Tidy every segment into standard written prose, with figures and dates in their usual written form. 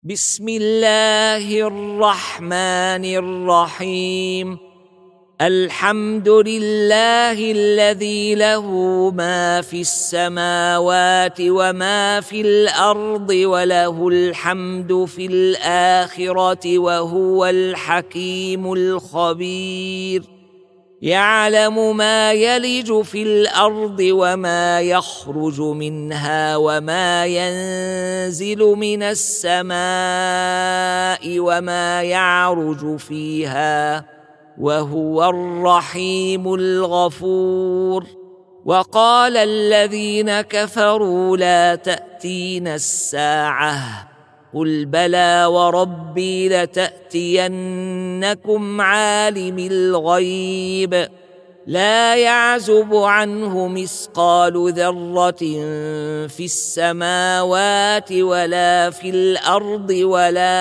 بسم الله الرحمن الرحيم. الحمد لله الذي له ما في السماوات وما في الأرض وله الحمد في الآخرة وهو الحكيم الخبير. يعلم ما يلج في الأرض وما يخرج منها وما ينزل من السماء وما يعرج فيها وهو الرحيم الغفور. وقال الذين كفروا لا تأتينا الساعة قل بلى وربي لتأتينكم عالم الغيب لا يعزب عنه مثقال ذرة في السماوات ولا في الأرض ولا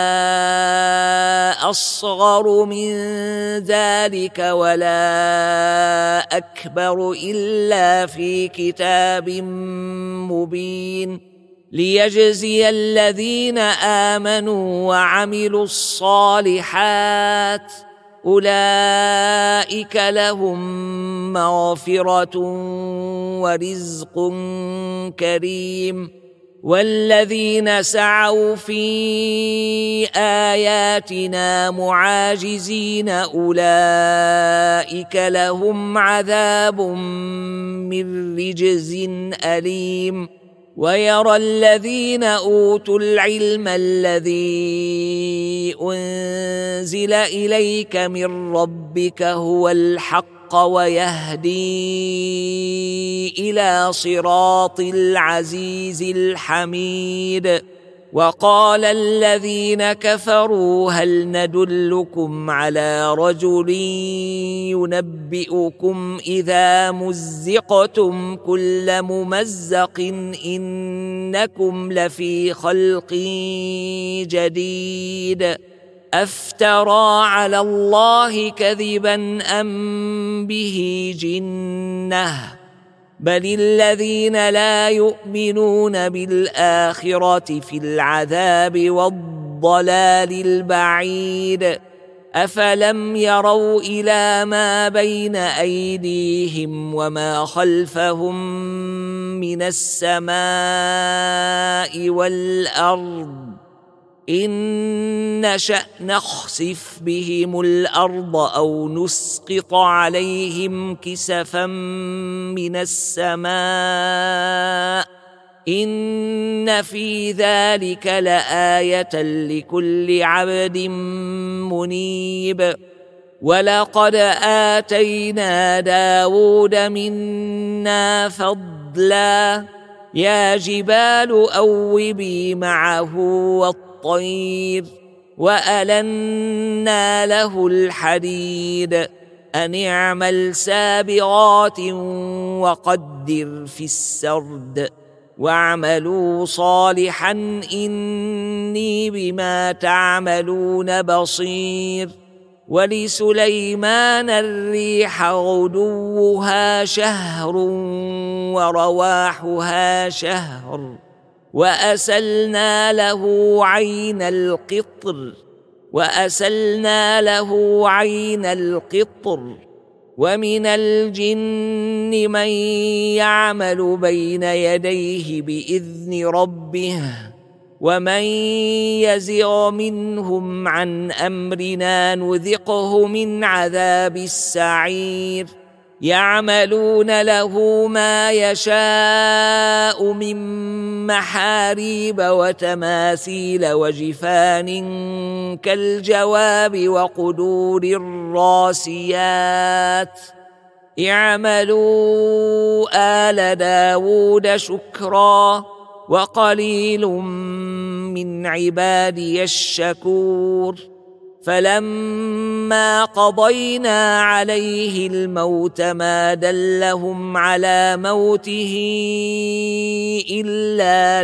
أصغر من ذلك ولا أكبر إلا في كتاب مبين ليجزي الذين آمنوا وعملوا الصالحات أولئك لهم مغفرة ورزق كريم. والذين سعوا في آياتنا معاجزين أولئك لهم عذاب من رجز أليم. ويرى الذين أوتوا العلم الذي أنزل إليك من ربك هو الحق ويهدي إلى صراط العزيز الحميد. وقال الذين كفروا هل ندلكم على رجل ينبئكم إذا مزقتم كل ممزق إنكم لفي خلق جديد أفترى على الله كذبا أم به جنة بل الذين لا يؤمنون بالآخرة في العذاب والضلال البعيد. أفلم يروا إلى ما بين أيديهم وما خلفهم من السماء والأرض إن نشأ نخسف بهم الأرض أو نسقط عليهم كسفا من السماء إن في ذلك لآية لكل عبد منيب. ولقد آتينا داود منا فضلا يا جبال أوبي معه والطير وألنا له الحديد أن اعمل سابغات وقدر في السرد واعملوا صالحا إني بما تعملون بصير. ولسليمان الريح غدوها شهر ورواحها شهر وأسلنا له عين القطر ومن الجن من يعمل بين يديه بإذن ربه ومن يزغ منهم عن أمرنا نذقه من عذاب السعير. يعملون له ما يشاء من محاريب وتماثيل وجفان كالجواب وقدور الراسيات. اعملوا آل داود شكرا وقليل من عبادي الشكور. فلما قضينا عليه الموت ما دلهم على موته إلا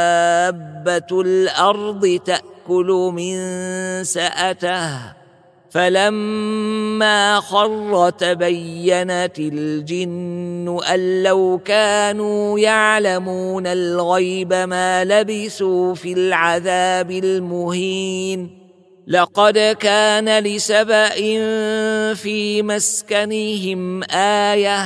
دابة الأرض تأكل من سأته فلما خر تبينت الجن أن لو كانوا يعلمون الغيب ما لبثوا في العذاب المهين. لقد كان لسبأ في مسكنهم آية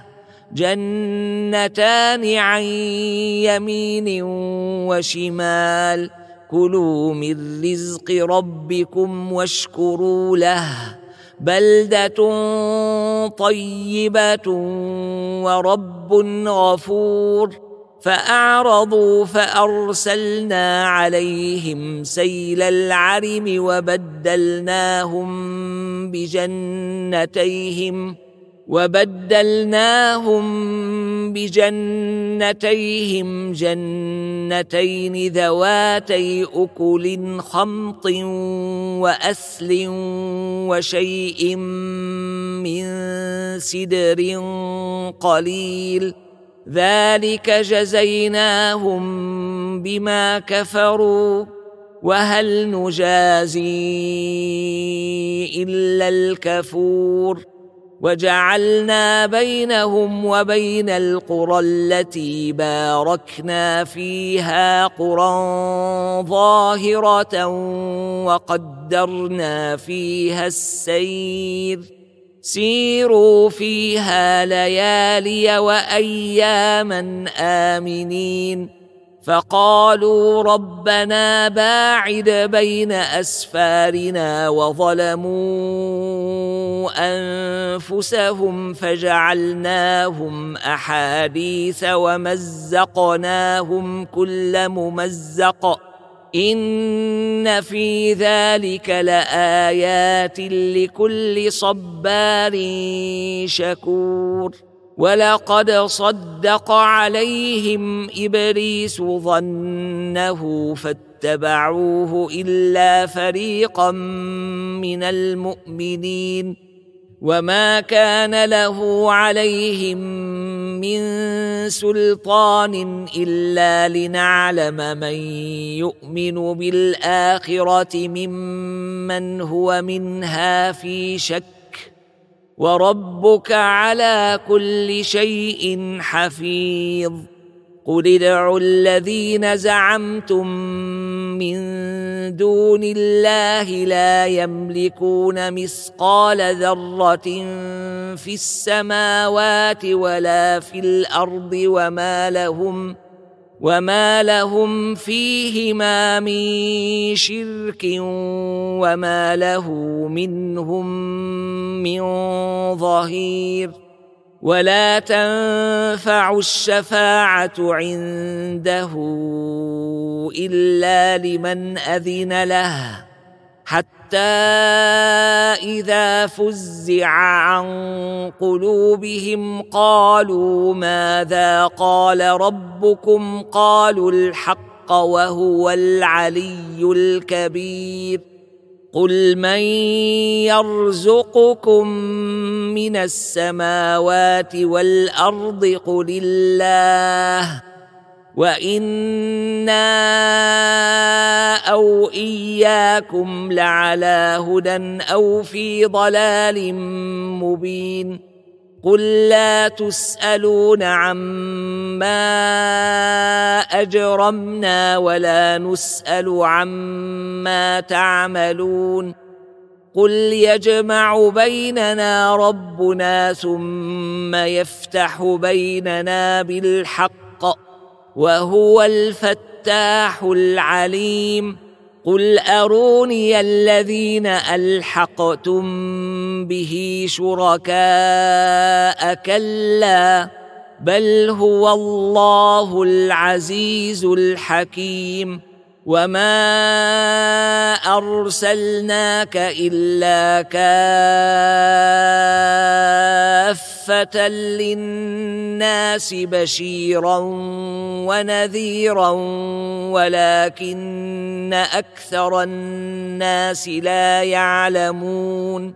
جنتان عن يمين وشمال كلوا من رزق ربكم واشكروا له بلدة طيبة ورب غفور. فأعرضوا فأرسلنا عليهم سيل العرم وبدلناهم بجنتيهم جنتين ذواتي أكل خمط وأثل وشيء من سدر قليل ذلك جزيناهم بما كفروا وهل نجازي إلا الكفور. وجعلنا بينهم وبين القرى التي باركنا فيها قرى ظاهرة وقدرنا فيها السير سيروا فيها ليالي وأياما آمنين. فقالوا ربنا باعد بين أسفارنا وظلموا أنفسهم فجعلناهم أحاديث ومزقناهم كل ممزق إن في ذلك لآيات لكل صبار شكور. ولقد صدق عليهم إبليس ظنه فاتبعوه إلا فريقا من المؤمنين وما كان له عليهم من سلطان إلا لنعلم من يؤمن بالآخرة ممن هو منها في شك وربك على كل شيء حفيظ. قل ادعوا الذين زعمتم من دون الله لا يملكون مثقال ذرة في السماوات ولا في الأرض وما لهم فيهما من شرك وما له منهم من ظهير. ولا تنفع الشفاعة عنده إلا لمن أذن له حتى إذا فزع عن قلوبهم قالوا ماذا قال ربكم قالوا الحق وهو العلي الكبير. قل من يرزقكم من السماوات والأرض قل الله وإنا أو إياكم لعلى هدى أو في ضلال مبين. قل لا تسألون عما أجرمنا ولا نسأل عما تعملون. قل يجمع بيننا ربنا ثم يفتح بيننا بالحق وهو الفتاح العليم. قل أروني الذين ألحقتم به شركاء كلا بل هو الله العزيز الحكيم. وما أرسلناك إلا كافة للناس بشيرا ونذيرا ولكن أكثر الناس لا يعلمون.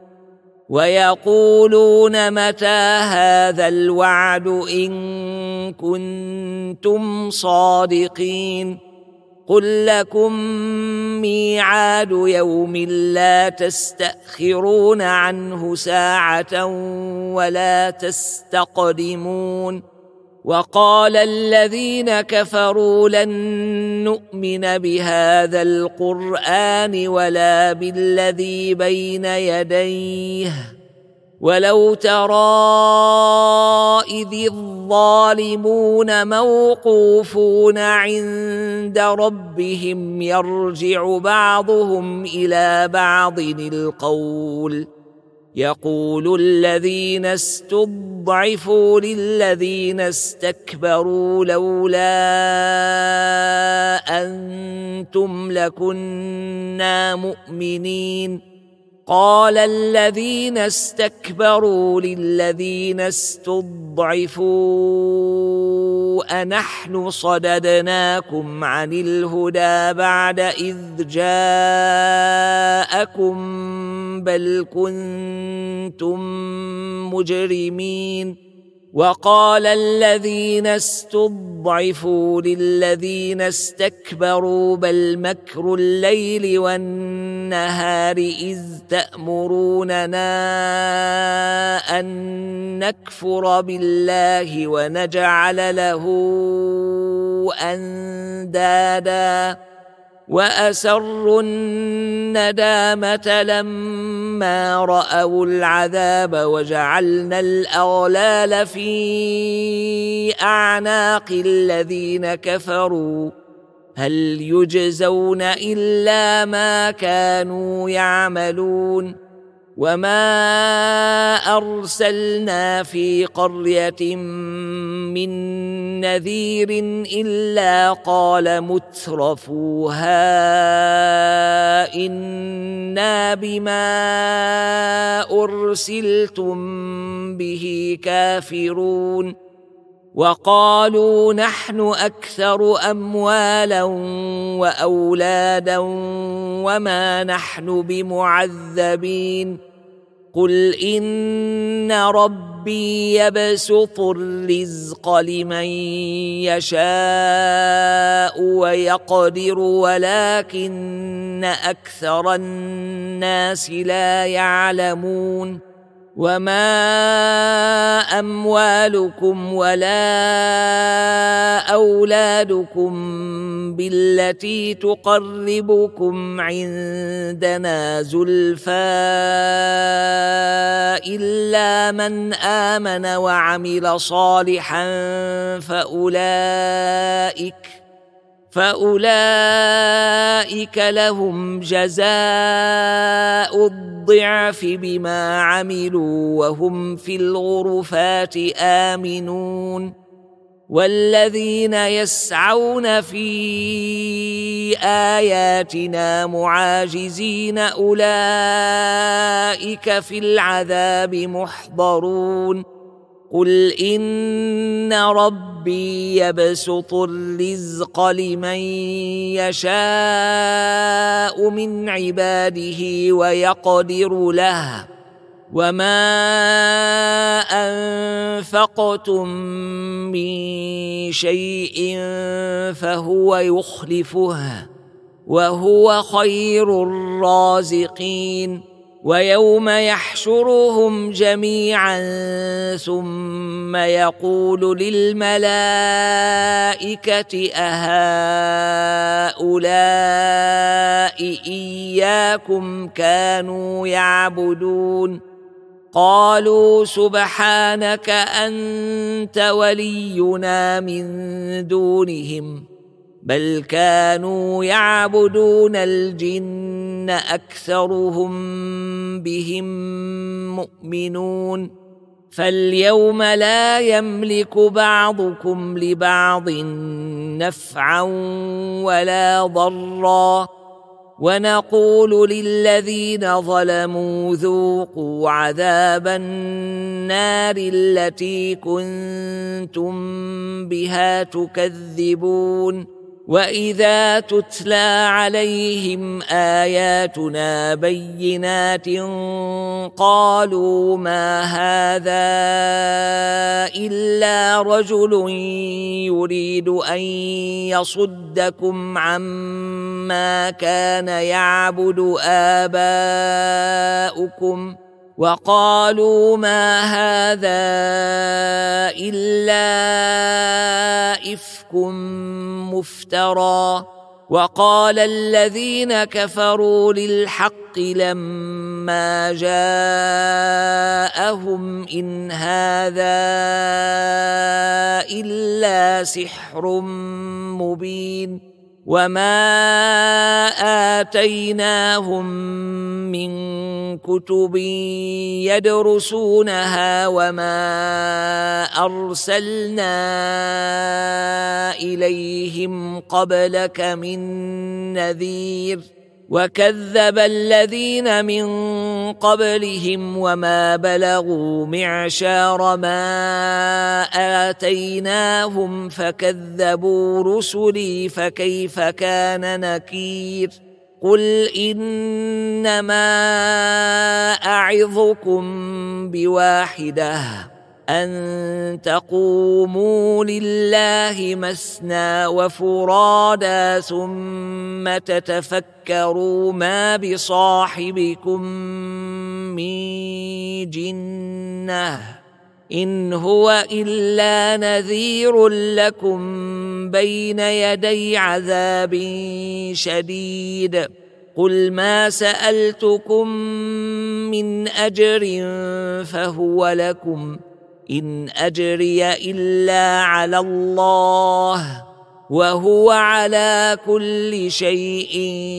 ويقولون متى هذا الوعد إن كنتم صادقين. قل لكم ميعاد يوم لا تستأخرون عنه ساعة ولا تستقدمون. وقال الذين كفروا لن نؤمن بهذا القرآن ولا بالذي بين يديه ولو ترى إذ الظالمون موقوفون عند ربهم يرجع بعضهم إلى بعض القول يقول الذين استضعفوا للذين استكبروا لولا أنتم لكنا مؤمنين. قال الذين استكبروا للذين استضعفوا أنحن صددناكم عن الهدى بعد إذ جاءكم بل كنتم مجرمين. وقال الذين استضعفوا للذين استكبروا بل مكر الليل والنهار إذ تأمروننا أن نكفر بالله ونجعل له أندادا وأسروا الندامة لما رأوا العذاب وجعلنا الأغلال في أعناق الذين كفروا هل يجزون إلا ما كانوا يعملون. وما أرسلنا في قرية من نذير إلا قال مترفوها إنا بما أرسلتم به كافرون. وقالوا نحن أكثر أموالا وأولادا وما نحن بمعذبين. قل إن ربي يبسط الرزق لمن يشاء ويقدر ولكن أكثر الناس لا يعلمون. وما أموالكم ولا أولادكم بالتي تقربكم عندنا زلفى إلا من آمن وعمل صالحا فأولئك لهم جزاء الضعف بما عملوا وهم في الغرفات آمنون. والذين يسعون في آياتنا معاجزين أولئك في العذاب محضرون. قل إن ربي يبسط الرزق لمن يشاء من عباده ويقدر له وما أنفقتم من شيء فهو يخلفه وهو خير الرازقين. ويوم يحشرهم جميعا ثم يقول للملائكة أهؤلاء إياكم كانوا يعبدون قالوا سبحانك أنت ولينا من دونهم بل كانوا يعبدون الجن أكثرهم بهم مؤمنون. فاليوم لا يملك بعضكم لبعض نفعا ولا ضرا ونقول للذين ظلموا ذوقوا عذاب النار التي كنتم بها تكذبون. وإذا تتلى عليهم آياتنا بينات قالوا ما هذا إلا رجل يريد أن يصدكم عما كان يعبد آباؤكم وقالوا ما هذا إلا إفك مفترى. وقال الذين كفروا للحق لما جاءهم إن هذا إلا سحر مبين. وما آتيناهم من كتب يدرسونها وما أرسلنا إليهم قبلك من نذير. وكذب الذين من قبلهم وما بلغوا معشار ما آتيناهم فكذبوا رسلي فكيف كان نكير. قل إنما أعظكم بواحدة أن تقوموا لله مثنى وفرادا ثم تتفكروا ما بصاحبكم من جنة إن هو إلا نذير لكم بين يدي عذاب شديد. قل ما سألتكم من أجر فهو لكم إن أجري إلا على الله وهو على كل شيء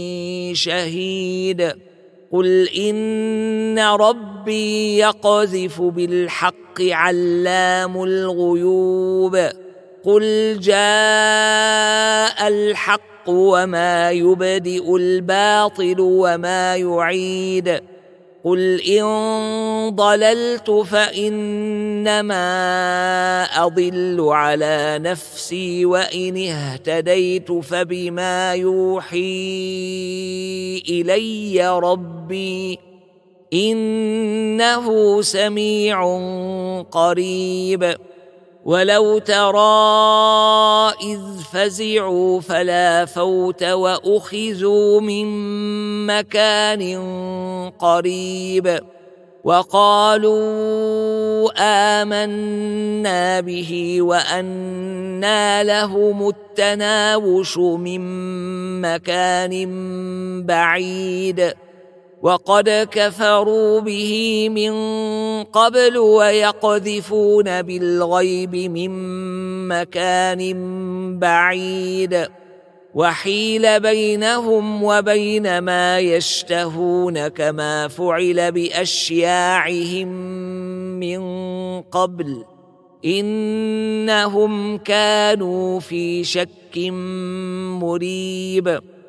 شهيد. قل إن ربي يقذف بالحق علام الغيوب. قل جاء الحق وما يبدئ الباطل وما يعيد. قل إن ضللت فإنما أضل على نفسي وإن اهتديت فبما يوحي إلي ربي إنه سميع قريب. ولو ترى إذ فزعوا فلا فوت وأخذوا من مكان قريب وقالوا آمنا به وأنى لهم التناوش من مكان بعيد وقد كفروا به من قبل ويقذفون بالغيب من مكان بعيد وحيل بينهم وبين ما يشتهون كما فعل بأشياعهم من قبل إنهم كانوا في شك مريب.